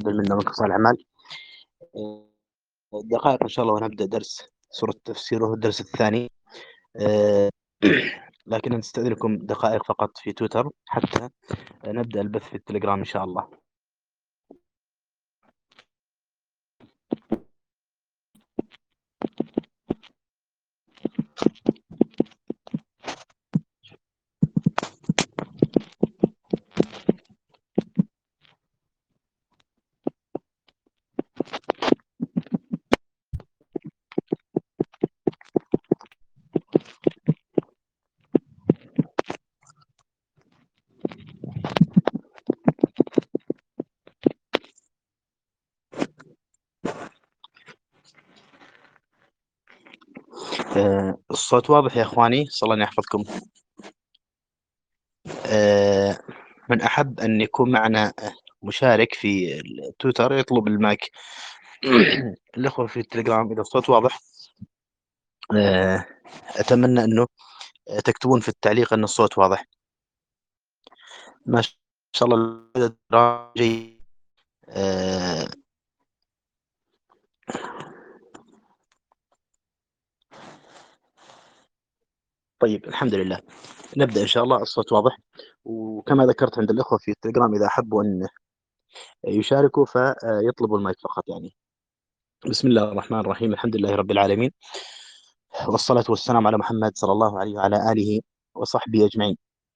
تقبل منا ومنكم صالح الأعمال. دقائق إن شاء الله ونبدأ درس سورة التفسير وهو الدرس الثاني. لكن نستأذنكم دقائق فقط في تويتر حتى نبدأ البث في التليجرام إن شاء الله. الصوت واضح يا إخواني؟ صلى الله يحفظكم. من أحب أن يكون معنا مشارك في التويتر يطلب المايك. الأخوة في التليجرام إذا الصوت واضح أتمنى أنه تكتبون في التعليق أن الصوت واضح. ما شاء الله جيد. طيب الحمد لله، نبدأ إن شاء الله. الصوت واضح، وكما ذكرت عند الإخوة في التليجرام إذا أحبوا أن يشاركوا فيطلبوا المايك فقط. يعني بسم الله الرحمن الرحيم، الحمد لله رب العالمين، والصلاة والسلام على محمد صلى الله عليه وعلى آله وصحبه أجمعين.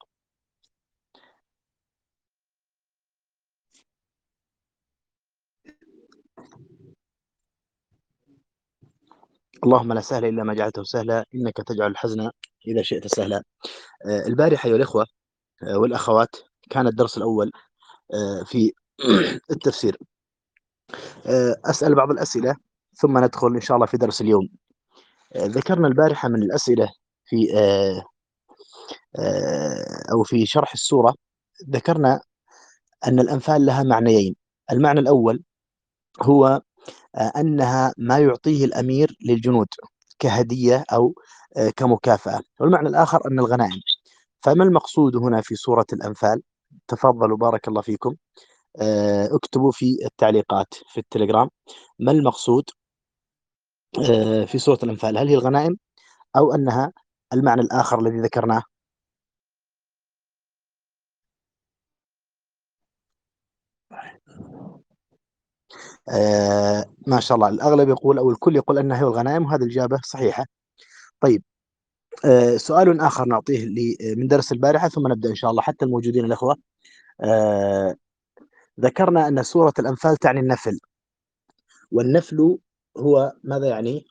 اللهم لا سهل إلا ما جعلته سهلا، إنك تجعل الحزن إذا شئت سهلا. البارحة أيها الإخوة والأخوات كان الدرس الأول في التفسير. أسأل بعض الأسئلة ثم ندخل إن شاء الله في درس اليوم. ذكرنا البارحة من الأسئلة في أو في شرح السورة، ذكرنا أن الأنفال لها معنيين. المعنى الأول هو أنها ما يعطيه الأمير للجنود كهدية أو كمكافأة، والمعنى الآخر أن الغنائم. فما المقصود هنا في سورة الأنفال؟ تفضلوا بارك الله فيكم، اكتبوا في التعليقات في التليجرام ما المقصود في سورة الأنفال. هل هي الغنائم أو أنها المعنى الآخر الذي ذكرناه؟ ما شاء الله الأغلب يقول أو الكل يقول أنها هي الغنائم، وهذه الإجابة صحيحة. طيب سؤال آخر نعطيه من درس البارحة ثم نبدأ إن شاء الله حتى الموجودين الأخوة. ذكرنا أن سورة الأنفال تعني النفل، والنفل هو ماذا يعني؟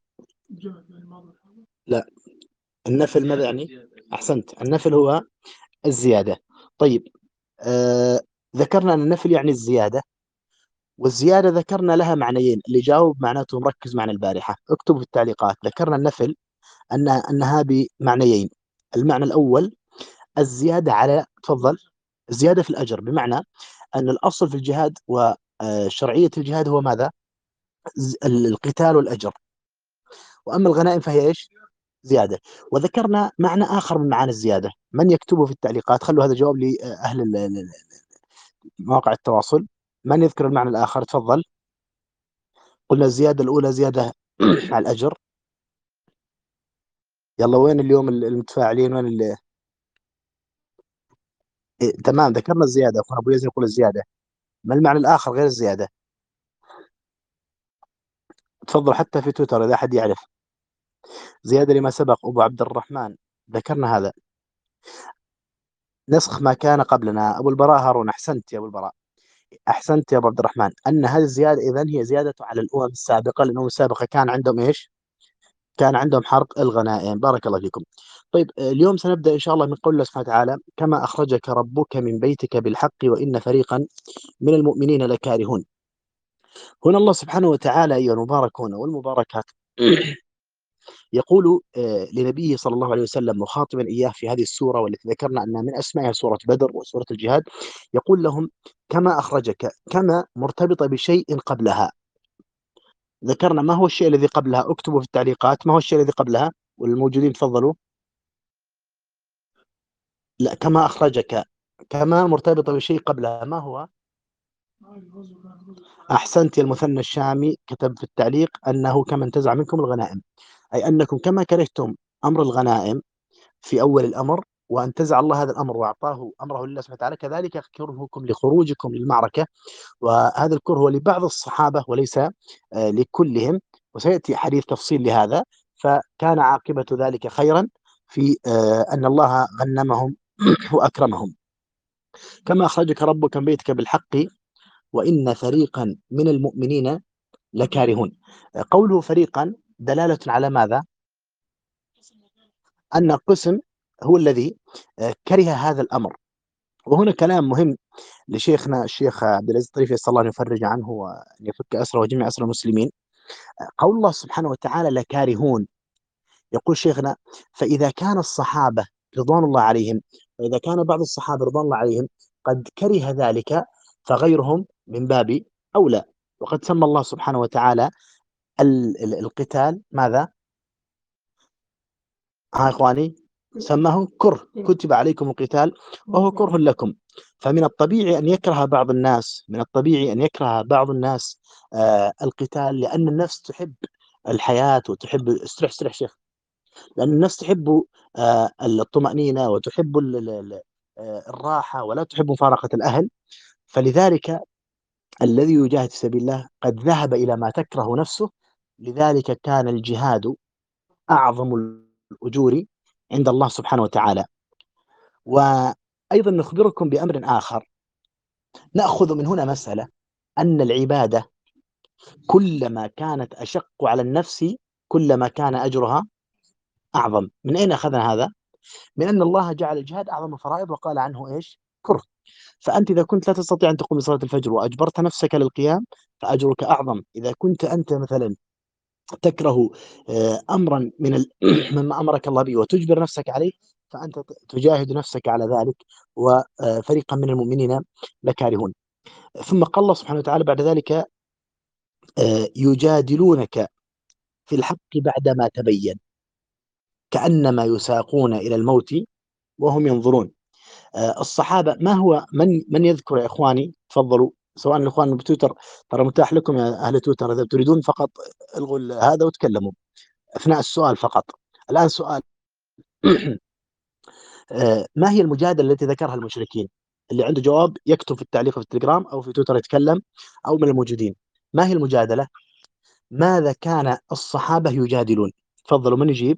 لا، النفل ماذا يعني؟ أحسنت، النفل هو الزيادة. طيب ذكرنا أن النفل يعني الزيادة، والزيادة ذكرنا لها معنيين. اللي جاوب معناته مركز معنا البارحة اكتبوا في التعليقات. ذكرنا النفل أنها بمعنيين. المعنى الأول الزيادة على، تفضل، الزيادة في الأجر، بمعنى أن الأصل في الجهاد وشرعية الجهاد هو ماذا؟ القتال والأجر، وأما الغنائم فهي إيش؟ زيادة. وذكرنا معنى آخر من معاني الزيادة، من يكتبه في التعليقات؟ خلوا هذا جواب لأهل مواقع التواصل. من يذكر المعنى الآخر؟ تفضل. قلنا الزيادة الأولى زيادة على الأجر. يلا وين اليوم المتفاعلين؟ وين تمام، ذكرنا الزيادة. أخونا أبو يزن يقول الزيادة. ما المعنى الآخر غير الزيادة؟ تفضل حتى في تويتر إذا أحد يعرف. زيادة لما سبق. أبو عبد الرحمن ذكرنا هذا، نسخ ما كان قبلنا. أبو البراء هارون، أحسنت يا أبو البراء، أحسنت يا أبو عبد الرحمن، أن هذه الزيادة إذن هي زيادة على الأمم السابقة، لأن الأمم السابقة كان عندهم إيش؟ كان عندهم حرق الغنائم. بارك الله فيكم. طيب اليوم سنبدأ إن شاء الله من قول الله سبحانه وتعالى: كما أخرجك ربك من بيتك بالحق وإن فريقا من المؤمنين لكارهون. هنا الله سبحانه وتعالى أيها المباركون والمباركات يقول لنبيه صلى الله عليه وسلم مخاطبا إياه في هذه السورة، والتي ذكرنا أنها من أسمائها سورة بدر وسورة الجهاد، يقول لهم كما أخرجك. كما مرتبطة بشيء قبلها. ذكرنا ما هو الشيء الذي قبلها؟ اكتبوا في التعليقات ما هو الشيء الذي قبلها، والموجودين تفضلوا. لا، كما أخرجك، كما مرتبطة بشيء قبلها، ما هو؟ أحسنت يا المثنى الشامي، كتب في التعليق أنه كما انتزع منكم الغنائم، أي أنكم كما كرهتم أمر الغنائم في أول الأمر وانتزع الله هذا الأمر وأعطاه أمره لله سبحانه وتعالى، كذلك كرهكم لخروجكم للمعركة، وهذا الكره هو لبعض الصحابة وليس لكلهم، وسيأتي حديث تفصيل لهذا. فكان عاقبة ذلك خيرا في أن الله غنمهم وأكرمهم. كما أخرجك ربك من بيتك بالحق وإن فريقا من المؤمنين لكارهون. قوله فريقا دلالة على ماذا؟ أن قسم هو الذي كره هذا الأمر. وهنا كلام مهم لشيخنا الشيخ عبد العزيز الطريفي، صلى الله أن يفرج عنه وأن يفك أسره وجميع أسر المسلمين. قول الله سبحانه وتعالى لكارهون، يقول شيخنا: فإذا كان الصحابة رضوان الله عليهم، فإذا كان بعض الصحابة رضوان الله عليهم قد كره ذلك، فغيرهم من باب أولى. وقد سمى الله سبحانه وتعالى القتال ماذا؟ ها إخواني، سماه كره، كتب عليكم القتال وهو كره لكم. فمن الطبيعي أن يكره بعض الناس، من الطبيعي أن يكره بعض الناس القتال، لأن النفس تحب الحياة وتحب استرح شيخ، لأن النفس تحب الطمأنينة وتحب الراحة ولا تحب مفارقة الأهل. فلذلك الذي يجاهد في سبيل الله قد ذهب إلى ما تكره نفسه، لذلك كان الجهاد أعظم الأجور عند الله سبحانه وتعالى. وأيضا نخبركم بأمر آخر، نأخذ من هنا مسألة أن العبادة كلما كانت أشق على النفس كلما كان أجرها أعظم. من أين أخذنا هذا؟ من أن الله جعل الجهاد أعظم الفرائض وقال عنه إيش؟ كره. فأنت إذا كنت لا تستطيع أن تقوم بصلاة الفجر وأجبرت نفسك للقيام فأجرك أعظم. إذا كنت أنت مثلا تكره أمرا من مما أمرك الله به وتجبر نفسك عليه، فأنت تجاهد نفسك على ذلك، وفريقا من المؤمنين لكارهون. ثم قال الله سبحانه وتعالى بعد ذلك: يجادلونك في الحق بعدما تبين كأنما يساقون إلى الموت وهم ينظرون. الصحابة ما هو من يذكر يا إخواني؟ تفضلوا، سواء الإخوان بتويتر، ترى متاح لكم يا أهل تويتر، إذا تريدون فقط الغوا هذا وتكلموا أثناء السؤال فقط. الآن سؤال ما هي المجادلة التي ذكرها المشركين؟ اللي عنده جواب يكتب في التعليق في التليجرام أو في تويتر يتكلم، أو من الموجودين. ما هي المجادلة؟ ماذا كان الصحابة يجادلون؟ تفضلوا، من يجيب؟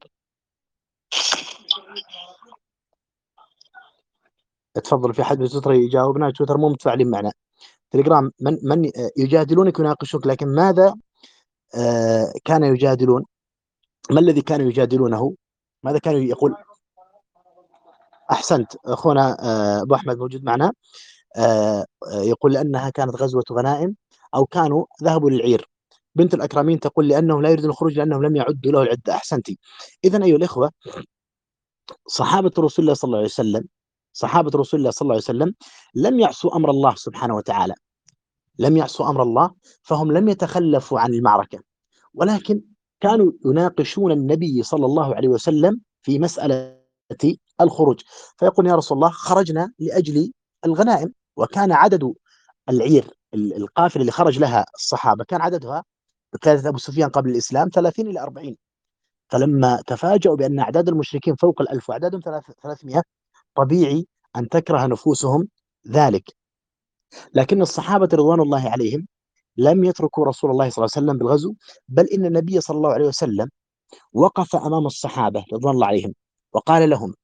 تفضلوا، في حد بتويتر يجاوبنا؟ تويتر مو متفاعلين معنا. تليجرام من يجادلونك ويناقشونك، لكن ماذا كان يجادلون؟ ما الذي كانوا يجادلونه؟ ماذا كانوا يقول؟ أحسنت أخونا أبو أحمد موجود معنا. يقول لأنها كانت غزوة غنائم، أو كانوا ذهبوا للعير. بنت الأكرمين تقول لأنه لا يريد الخروج لأنهم لم يعدوا له العدة. أحسنتي. إذن أيها الإخوة، صحابة رسول الله صلى الله عليه وسلم، صحابة رسول الله صلى الله عليه وسلم لم يعصوا أمر الله سبحانه وتعالى، لم يعصوا أمر الله، فهم لم يتخلفوا عن المعركة، ولكن كانوا يناقشون النبي صلى الله عليه وسلم في مسألة الخروج. فيقول: يا رسول الله، خرجنا لأجل الغنائم، وكان عدد العير القافلة اللي خرج لها الصحابة كان عددها بقيادة أبو سفيان قبل الإسلام 30 إلى 40. فلما تفاجأوا بأن أعداد المشركين فوق 1000 وأعدادهم 300، طبيعي أن تكره نفوسهم ذلك. لكن الصحابة رضوان الله عليهم لم يتركوا رسول الله صلى الله عليه وسلم بالغزو، بل إن النبي صلى الله عليه وسلم وقف أمام الصحابة رضوان الله عليهم وقال لهم: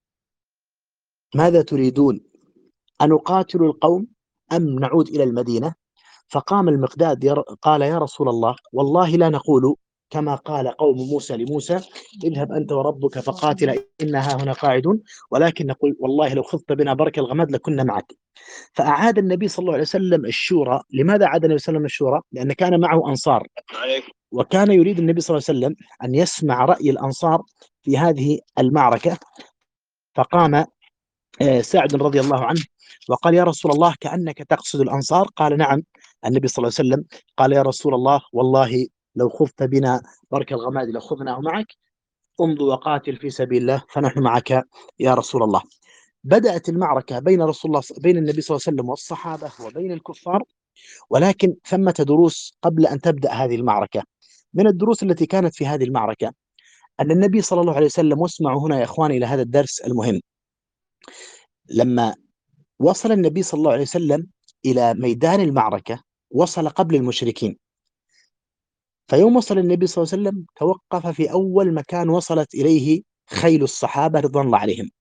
ماذا تريدون، أن نقاتل القوم أم نعود إلى المدينة؟ فقام المقداد قال: يا رسول الله، والله لا نقول كما قال قوم موسى لموسى: اذهب أنت وربك فقاتل إنا هنا قاعدون، ولكن نقول: والله لو خضت بنا برك الغمد لكنا معك. فأعاد النبي صلى الله عليه وسلم الشورى. لماذا أعاد النبي صلى الله عليه وسلم الشورى؟ لأن كان معه أنصار، وكان يريد النبي صلى الله عليه وسلم أن يسمع رأي الأنصار في هذه المعركة. فقام سعد رضي الله عنه وقال: يا رسول الله، كأنك تقصد الأنصار. قال: نعم. النبي صلى الله عليه وسلم قال: يا رسول الله، والله لو خذت بنا برك الغماد لخذناه معك، امض وقاتل في سبيل الله فنحن معك يا رسول الله. بدأت المعركة بين رسول الله، بين النبي صلى الله عليه وسلم والصحابة وبين الكفار ولكن ثمة دروس قبل أن تبدأ هذه المعركة. من الدروس التي كانت في هذه المعركة أن النبي صلى الله عليه وسلم، واسمعوا هنا يا إخواني إلى هذا الدرس المهم، لما وصل النبي صلى الله عليه وسلم إلى ميدان المعركة وصل قبل المشركين. فيوم وصل النبي صلى الله عليه وسلم توقف في أول مكان وصلت إليه خيل الصحابة رضوان الله عليهم،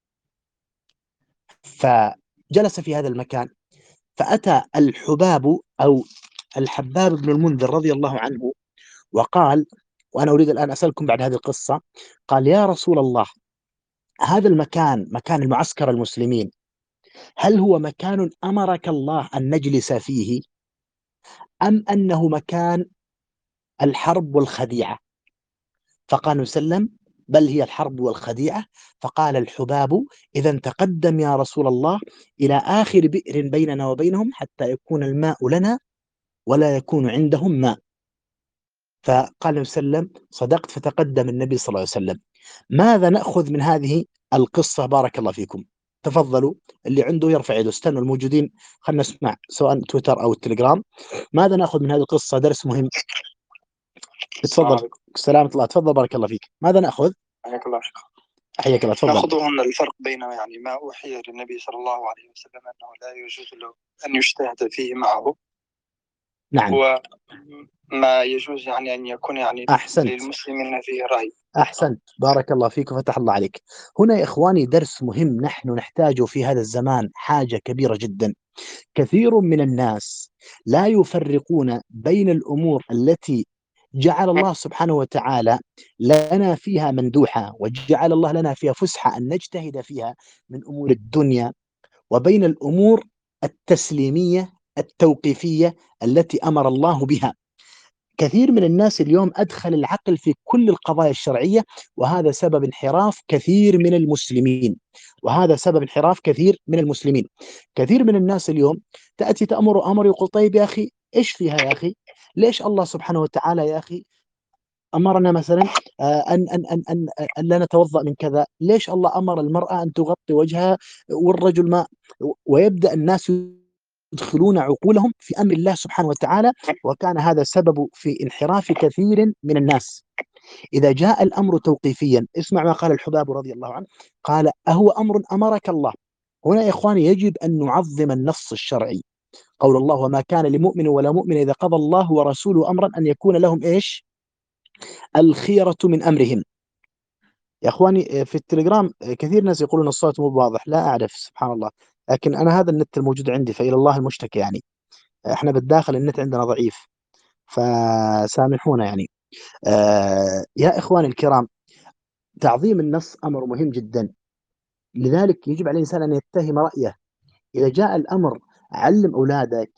فجلس في هذا المكان. فأتى الحباب أو الحباب بن المنذر رضي الله عنه وقال، وأنا أريد الآن أسألكم بعد هذه القصة، قال: يا رسول الله، هذا المكان مكان المعسكر المسلمين، هل هو مكان أمرك الله أن نجلس فيه، أم أنه مكان الحرب والخديعة؟ فقال النبي صلى الله عليه وسلم: بل هي الحرب والخديعة. فقال الحباب: إذا تقدم يا رسول الله إلى آخر بئر بيننا وبينهم حتى يكون الماء لنا ولا يكون عندهم ماء. فقال النبي صلى الله عليه وسلم: صدقت. فتقدم النبي صلى الله عليه وسلم. ماذا نأخذ من هذه القصة؟ بارك الله فيكم. تفضلوا، اللي عنده يرفع يده. استنوا الموجودين، خلنا نسمع سواء تويتر أو التليجرام. ماذا نأخذ من هذه القصة؟ درس مهم. تفضل. السلام عليكم. تفضل، بارك الله فيك. ماذا نأخذ؟ حياك الله شيخ. حياك الله، تفضل. نأخذ هنا الفرق بين يعني ما أوحي للنبي صلى الله عليه وسلم أنه لا يجوز له أن يجتهد فيه معه، نعم. وما يجوز يعني أن يكون يعني أحسنت. للمسلمين فيه رأي. أحسنت، بارك الله فيك وفتح الله عليك. هنا يا إخواني درس مهم نحن نحتاجه في هذا الزمان، حاجة كبيرة جدا. كثير من الناس لا يفرقون بين الأمور التي جعل الله سبحانه وتعالى لنا فيها مندوحة، وجعل الله لنا فيها فسحة أن نجتهد فيها من أمور الدنيا، وبين الأمور التسليمية التوقيفية التي أمر الله بها. كثير من الناس اليوم أدخل العقل في كل القضايا الشرعية، وهذا سبب انحراف كثير من المسلمين. كثير من الناس اليوم تأتي تأمر أمر، يقول: طيب يا أخي، إيش فيها يا أخي؟ ليش الله سبحانه وتعالى يا أخي أمرنا مثلا أن لا نتوضأ من كذا؟ ليش الله أمر المرأة أن تغطي وجهها والرجل ما؟ ويبدأ الناس يدخلون عقولهم في أمر الله سبحانه وتعالى، وكان هذا السبب في انحراف كثير من الناس. إذا جاء الأمر توقيفيا، اسمع ما قال الحباب رضي الله عنه، قال: أهو أمر أمرك الله؟ هنا يا إخواني يجب أن نعظم النص الشرعي. قول الله: وما كان لمؤمن ولا مؤمن إذا قضى الله ورسوله أمرا أن يكون لهم إيش؟ الخيرة من أمرهم. يا إخواني في التليجرام كثير ناس يقولون الصوت مو واضح، لا أعرف، سبحان الله، لكن أنا هذا النت الموجود عندي، فإلى الله المشتكى. يعني احنا بالداخل النت عندنا ضعيف، فسامحونا يعني. يا إخواني الكرام، تعظيم النص أمر مهم جدا، لذلك يجب على الإنسان أن يتهم رأيه. إذا جاء الأمر، علم أولادك،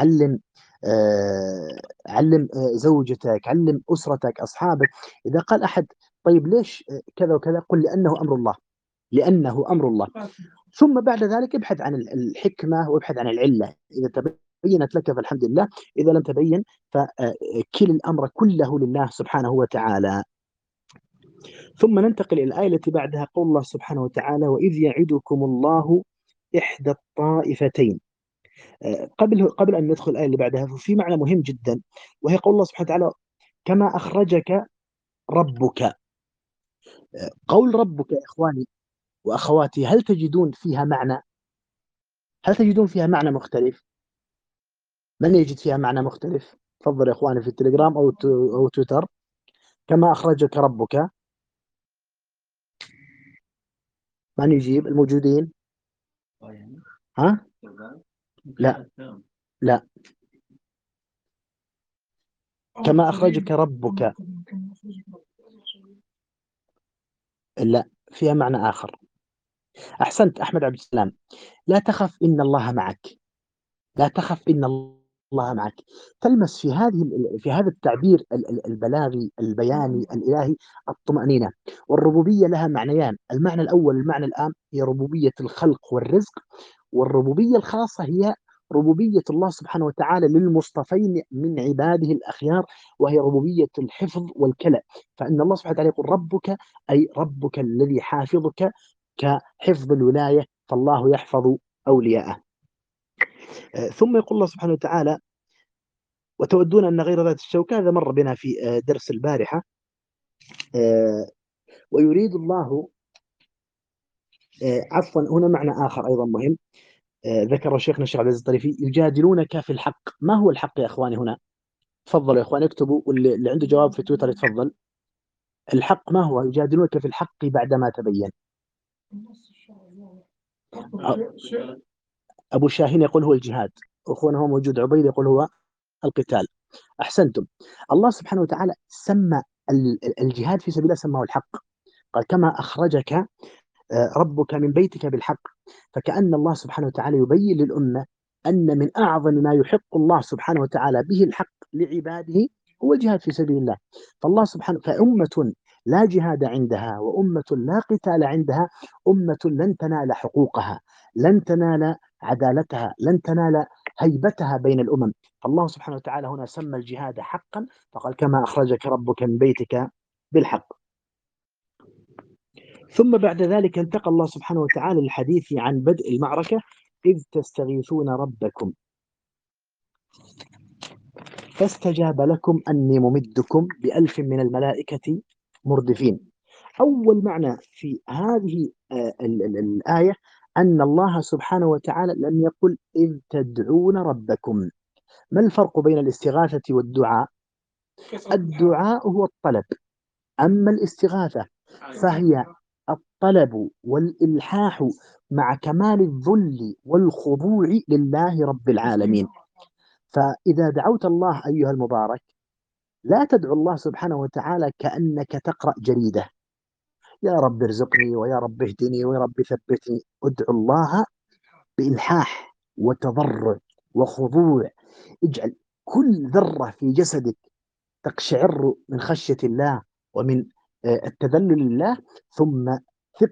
علم زوجتك، علم أسرتك، أصحابك. إذا قال أحد: طيب ليش كذا وكذا؟ قل: لأنه أمر الله. ثم بعد ذلك ابحث عن الحكمة وابحث عن العلة. إذا تبينت لك فالحمد لله، إذا لم تبين فكل الأمر كله لله سبحانه وتعالى. ثم ننتقل إلى الآية التي بعدها، قول الله سبحانه وتعالى: وإذ يعدكم الله إحدى الطائفتين. قبل أن ندخل الآية اللي بعدها، في معنى مهم جدا، وهي قول الله سبحانه وتعالى: كما أخرجك ربك. قول ربك يا إخواني وأخواتي، هل تجدون فيها معنى مختلف؟ من يجد فيها معنى مختلف؟ تفضل يا إخواني في التليجرام أو تويتر. كما أخرجك ربك. من يجيب الموجودين؟ ها؟ لا، لا. كما أخرجك ربك، لا، فيها معنى آخر. أحسنت أحمد عبد السلام. لا تخف إن الله معك. لا تخف إن الله معك. تلمس في هذا التعبير البلاغي البياني الإلهي الطمأنينة. والربوبية لها معنيان: المعنى الأول، المعنى العام، هي ربوبية الخلق والرزق. والربوبية الخاصة هي ربوبية الله سبحانه وتعالى للمصطفين من عباده الأخيار، وهي ربوبية الحفظ والكلى. فإن الله سبحانه وتعالى يقول: ربك، أي ربك الذي حافظك كحفظ الولاية، فالله يحفظ أولياءه. ثم يقول الله سبحانه وتعالى: وتودون أن غير ذات الشوكة، هذا مر بنا في درس البارحة. ويريد الله، عفوا، هنا معنى آخر أيضا مهم ذكر شيخنا الشيخ عبد العزيز الطريفي: يجادلونك في الحق. ما هو الحق يا إخواني هنا؟ تفضلوا يا إخواني اكتبوا، واللي عنده جواب في تويتر يتفضل. الحق ما هو؟ يجادلونك في الحق بعدما تبين. أبو شاهين يقول هو الجهاد، أخونا هو موجود عبيد يقول هو القتال. أحسنتم. الله سبحانه وتعالى سمى الجهاد في سبيل الله، سماه الحق. قال: كما أخرجك ربك من بيتك بالحق. فكأن الله سبحانه وتعالى يبين للأمة أن من أعظم ما يحق الله سبحانه وتعالى به الحق لعباده هو الجهاد في سبيل الله. فالله سبحانه، فأمة لا جهاد عندها وأمة لا قتال عندها أمة لن تنال حقوقها، لن تنال عدالتها، لن تنال هيبتها بين الأمم. فالله سبحانه وتعالى هنا سمى الجهاد حقا، فقال: كما أخرجك ربك من بيتك بالحق. ثم بعد ذلك انتقل الله سبحانه وتعالى للحديث عن بدء المعركة: إذ تستغيثون ربكم فاستجاب لكم أني ممدكم ب1000 من الملائكة مردفين. أول معنى في هذه الآية أن الله سبحانه وتعالى لم يقل إذ تدعون ربكم. ما الفرق بين الاستغاثة والدعاء؟ الدعاء هو الطلب، أما الاستغاثة فهي الطلب والإلحاح مع كمال الذل والخضوع لله رب العالمين. فإذا دعوت الله أيها المبارك، لا تدعو الله سبحانه وتعالى كأنك تقرأ جريدة: يا رب ارزقني، ويا رب اهدني، ويا رب ثبتني. ادعو الله بإلحاح وتضرع وخضوع. اجعل كل ذرة في جسدك تقشعر من خشية الله ومن التذلل لله، ثم ثق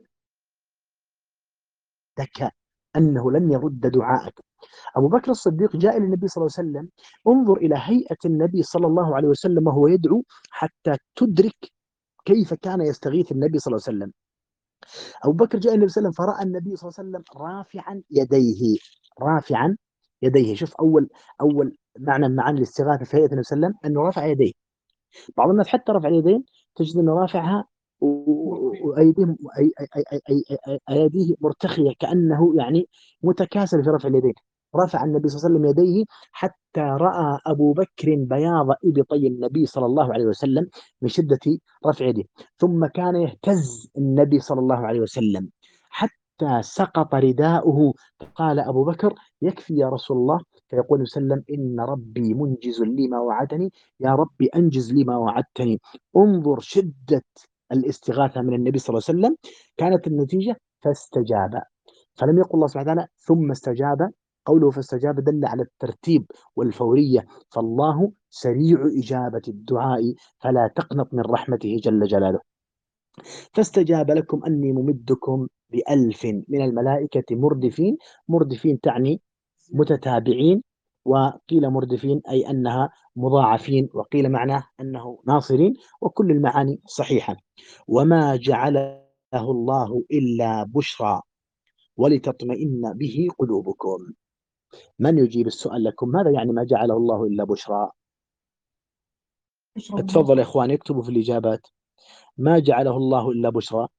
لك أنه لن يرد دعاءك. أبو بكر الصديق جاء إلى النبي صلى الله عليه وسلم، انظر إلى هيئة النبي صلى الله عليه وسلم وهو يدعو حتى تدرك كيف كان يستغيث النبي صلى الله عليه وسلم. أبو بكر جاء النبي صلى الله عليه وسلم فرأى النبي صلى الله عليه وسلم رافعا يديه، رافعا يديه. شوف أول معنى من معاني الاستغاثة في هيئة النبي صلى الله عليه وسلم أنه رفع يديه. بعض الناس حتى رفع اليدين تجد انه رافعها وايديهم ايديه مرتخيه، كانه يعني متكاسل في رفع اليدين. رفع النبي صلى الله عليه وسلم يديه حتى راى ابو بكر بياض ابطي النبي صلى الله عليه وسلم من شده رفع يده. ثم كان يهتز النبي صلى الله عليه وسلم حتى سقط رداؤه. قال ابو بكر: يكفي يا رسول الله. فيقول صلى الله عليه وسلم: ان ربي منجز لي ما وعدني، يا رب أنجز لي ما وعدتني. انظر شدة الاستغاثة من النبي صلى الله عليه وسلم. كانت النتيجة فاستجاب. فلم يقل الله سبحانه وتعالى ثم استجاب. قوله فاستجاب دل على الترتيب والفورية، فالله سريع إجابة الدعاء، فلا تقنط من رحمته جل جلاله. فاستجاب لكم أني ممدكم ب1000 من الملائكة مردفين. مردفين تعني متتابعين، وقيل مردفين أي أنها مضاعفين، وقيل معناه أنه ناصرين، وكل المعاني صحيحة. وما جعله الله إلا بشرى ولتطمئن به قلوبكم. من يجيب السؤال لكم؟ ماذا يعني ما جعله الله إلا بشرى؟ تفضل يا إخواني اكتبوا في الإجابات: ما جعله الله إلا بشرى.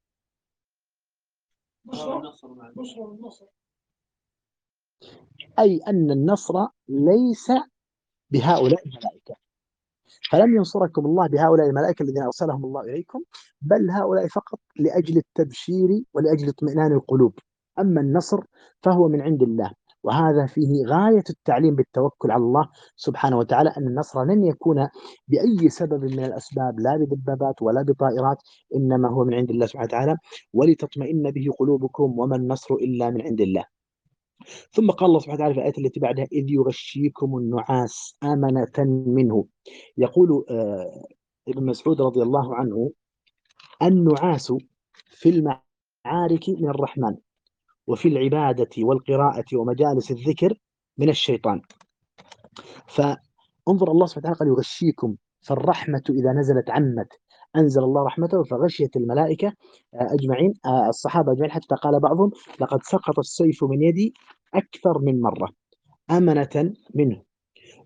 أي أن النصر ليس بهؤلاء الملائكة، فلم ينصركم الله بهؤلاء الملائكة الذين أرسلهم الله إليكم، بل هؤلاء فقط لأجل التبشير ولأجل اطمئنان القلوب. أما النصر فهو من عند الله، وهذا فيه غاية التعليم بالتوكل على الله سبحانه وتعالى، أن النصر لن يكون بأي سبب من الأسباب، لا بدبابات ولا بطائرات، إنما هو من عند الله سبحانه وتعالى. ولتطمئن به قلوبكم وما النصر إلا من عند الله. ثم قال الله سبحانه وتعالى في الآية التي بعدها: إذ يغشيكم النعاس أمنة منه. يقول ابن مسعود رضي الله عنه: النعاس في المعارك من الرحمن، وفي العبادة والقراءة ومجالس الذكر من الشيطان. فانظر الله سبحانه وتعالى قال يغشيكم، فالرحمة إذا نزلت عمت، أنزل الله رحمته فغشيت الملائكة أجمعين، الصحابة أجمعين، حتى قال بعضهم: لقد سقط السيف من يدي أكثر من مرة أمنة منه.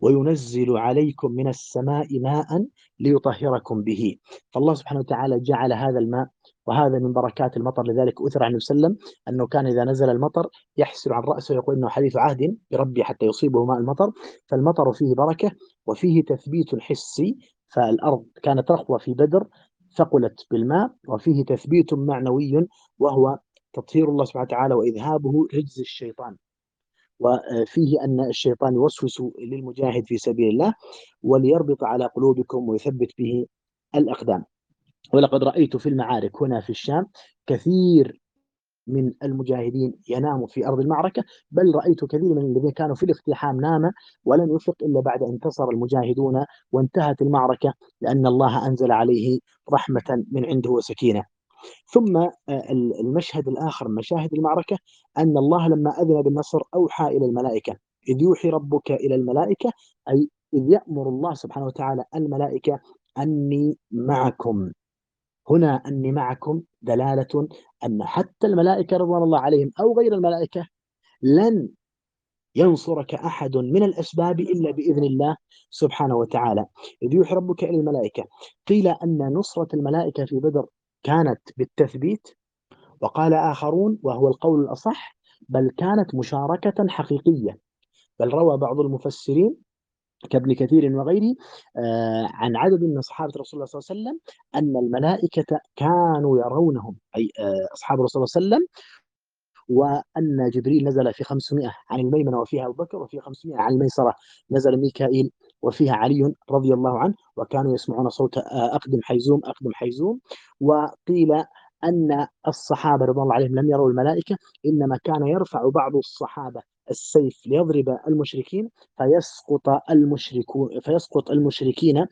وينزل عليكم من السماء ماء ليطهركم به. فالله سبحانه وتعالى جعل هذا الماء، وهذا من بركات المطر. لذلك أثر عن النبي صلى الله عليه وسلم أنه كان إذا نزل المطر يحسر عن رأسه ويقول إنه حديث عهد بربي حتى يصيبه ماء المطر. فالمطر فيه بركة وفيه تثبيت حسي، فالأرض كانت رخوة في بدر ثقلت بالماء، وفيه تثبيت معنوي وهو تطهير الله سبحانه وتعالى وإذهابه رجز الشيطان. وفيه أن الشيطان يوسوس للمجاهد في سبيل الله وليربط على قلوبكم ويثبت به الأقدام. ولقد رأيت في المعارك هنا في الشام كثير من المجاهدين ينام في أرض المعركة، بل رأيت كثير من الذين كانوا في الاقتحام نام ولم يفق إلا بعد أن انتصر المجاهدون وانتهت المعركة، لأن الله أنزل عليه رحمة من عنده وسكينة. ثم المشهد الآخر من مشاهد المعركة أن الله لما أذن بالنصر أوحى إلى الملائكة، إذ يوحي ربك إلى الملائكة، أي إذ يأمر الله سبحانه وتعالى الملائكة أني معكم. هنا أني معكم دلالة أن حتى الملائكة رضوان الله عليهم أو غير الملائكة لن ينصرك أحد من الأسباب إلا بإذن الله سبحانه وتعالى. إذ يوحي ربك إلى الملائكة، قيل أن نصرة الملائكة في بدر كانت بالتثبيت، وقال آخرون وهو القول الأصح بل كانت مشاركة حقيقية. بل روى بعض المفسرين كابن كثير وغيره عن عدد من صحابة رسول الله صلى الله عليه وسلم أن الملائكة كانوا يرونهم، أي أصحاب رسول الله صلى الله عليه وسلم، وأن جبريل نزل في 500 عن الميمنة وفيها أبو بكر، وفي 500 عن الميسرة نزل ميكائيل وفيها علي رضي الله عنه، وكانوا يسمعون صوت أقدم حيزوم أقدم حيزوم. وقيل أن الصحابة رضي الله عليهم لم يروا الملائكة، إنما كان يرفع بعض الصحابة السيف ليضرب المشركين فيسقط المشركين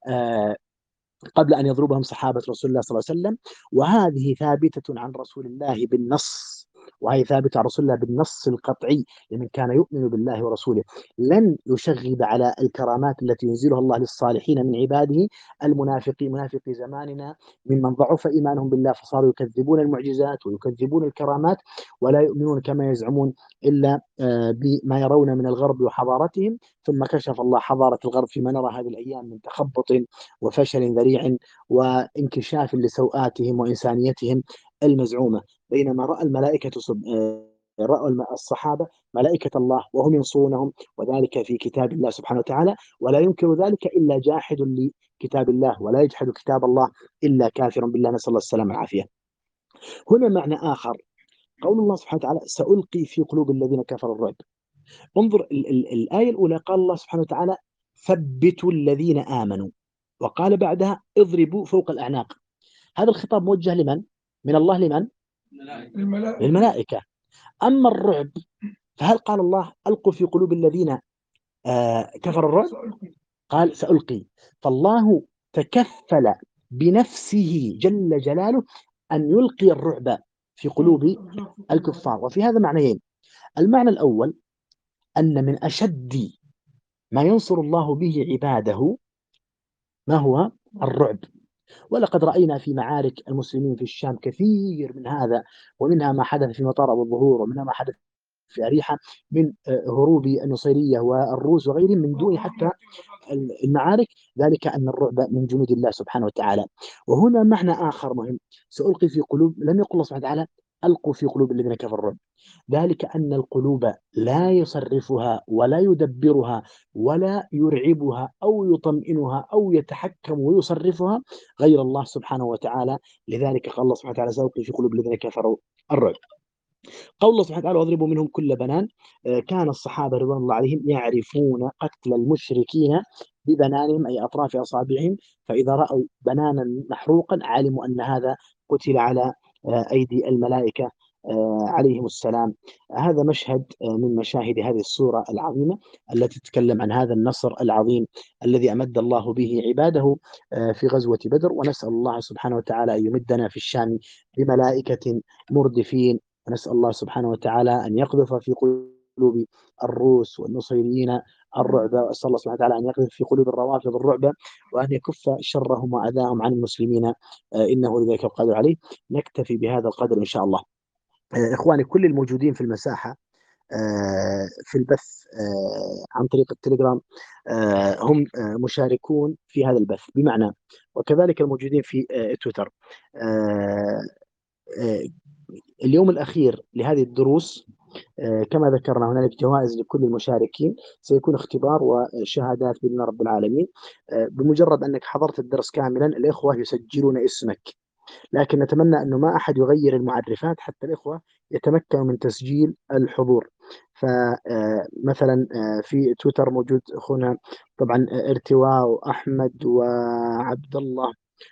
قبل أن يضربهم صحابة رسول الله صلى الله عليه وسلم. وهذه ثابتة عن رسول الله بالنص، وهي ثابتة عن رسول الله بالنص القطعي لمن كان يؤمن بالله ورسوله. لن يشغب على الكرامات التي ينزلها الله للصالحين من عباده المنافقين، منافقي زماننا، ممن ضعف إيمانهم بالله فصاروا يكذبون المعجزات ويكذبون الكرامات ولا يؤمنون كما يزعمون إلا بما يرون من الغرب وحضارتهم. ثم كشف الله حضارة الغرب فيما نرى هذه الأيام من تخبط وفشل ذريع وانكشاف لسوءاتهم وإنسانيتهم المزعومة. بينما رأى الصحابة ملائكة الله وهم ينصرونهم، وذلك في كتاب الله سبحانه وتعالى، ولا ينكر ذلك إلا جاحد لكتاب الله، ولا يجحد كتاب الله إلا كافر بالله، نسأل الله السلامة والعافية. هنا معنى آخر، قول الله سبحانه وتعالى سألقي في قلوب الذين كفروا الرعب. انظر الآية الأولى قال الله سبحانه وتعالى ثبتوا الذين آمنوا، وقال بعدها اضربوا فوق الأعناق. هذا الخطاب موجه لمن؟ من الله لمن؟ للملائكة. أما الرعب فهل قال الله ألقوا في قلوب الذين كفروا الرعب؟ قال سألقي. فالله تكفل بنفسه جل جلاله أن يلقي الرعب في قلوب الكفار. وفي هذا معنيين. المعنى الأول أن من أشد ما ينصر الله به عباده ما هو الرعب. ولقد رأينا في معارك المسلمين في الشام كثير من هذا، ومنها ما حدث في مطار أبو الظهور، ومنها ما حدث في أريحة من هروب النصيرية والروس وغيرهم من دون حتى المعارك. ذلك أن الرعب من جنود الله سبحانه وتعالى. وهنا معنى آخر مهم، سألقي في قلوب، لم يقل الله سبحانه وتعالى ألقوا في قلوب الذين كفروا الرعب، ذلك أن القلوب لا يصرفها ولا يدبرها ولا يرعبها أو يطمئنها أو يتحكم ويصرفها غير الله سبحانه وتعالى. لذلك قال الله سبحانه وتعالى سألقي في قلوب الذين كفروا الرعب. قول الله سبحانه وتعالى واضربوا منهم كل بنان، كان الصحابة رضوان الله عليهم يعرفون قتل المشركين ببنانهم أي أطراف أصابعهم، فإذا رأوا بنانا محروقا علموا أن هذا قتل على أيدي الملائكة عليهم السلام. هذا مشهد من مشاهد هذه السورة العظيمة التي تتكلم عن هذا النصر العظيم الذي أمد الله به عباده في غزوة بدر. ونسأل الله سبحانه وتعالى أن يمدنا في الشام بملائكة مردفين، ونسأل الله سبحانه وتعالى أن يقذف في قلوب الروس والنصيريين الرعب، وأسأل الله سبحانه وتعالى أن يقذف في قلوب الروافض الرعب، وأن يكف شرهم وأذاهم عن المسلمين إنه لذلك القادر عليه. نكتفي بهذا القدر إن شاء الله. إخواني كل الموجودين في المساحة في البث عن طريق التليجرام هم مشاركون في هذا البث، بمعنى وكذلك الموجودين في تويتر. آه، آه، اليوم الأخير لهذه الدروس كما ذكرنا هنالك جوائز لكل المشاركين، سيكون اختبار وشهادات بإذن رب العالمين. بمجرد أنك حضرت الدرس كاملا الإخوة يسجلون اسمك، لكن نتمنى أنه ما أحد يغير المعرفات حتى الإخوة يتمكنوا من تسجيل الحضور. فمثلا في تويتر موجود أخونا طبعا ارتواء وأحمد وعبد الله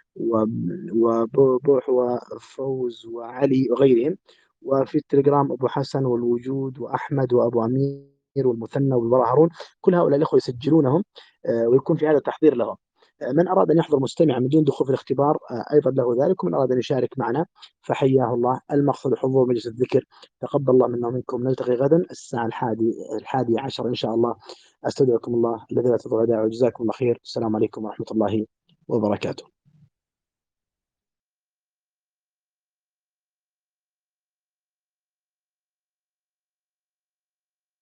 وبوح وفوز وعلي وغيرهم. وفي التليجرام أبو حسن والوجود وأحمد وأبو أمير والمثنى والوراء هارون. كل هؤلاء الأخوة يسجلونهم ويكون في هذا تحضير لهم. من أراد أن يحضر مستمعا من دون دخول في الاختبار أيضا له ذلك، ومن أراد أن يشارك معنا فحياه الله. المقصود حضور مجلس الذكر. تقبل الله منا ومنكم. نلتقي غدا الساعة الحادية عشر إن شاء الله. أستودعكم الله الذي لا تضيع ودائعه. جزاكم الله خير. السلام عليكم ورحمة الله وبركاته.